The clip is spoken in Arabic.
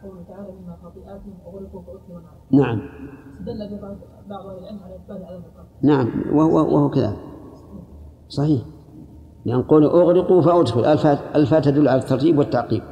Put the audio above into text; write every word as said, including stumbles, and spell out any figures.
قوله تعالى مما خطيئاتهم أغرقوا فأتوا ونار. نعم. استدل بعض أهل العلم على إثبات عذاب القبر. نعم وهو وهو كذا صحيح، لأن قوله أغرقوا فأدخل ألفا ألفا تدل على الترتيب والتعقيب.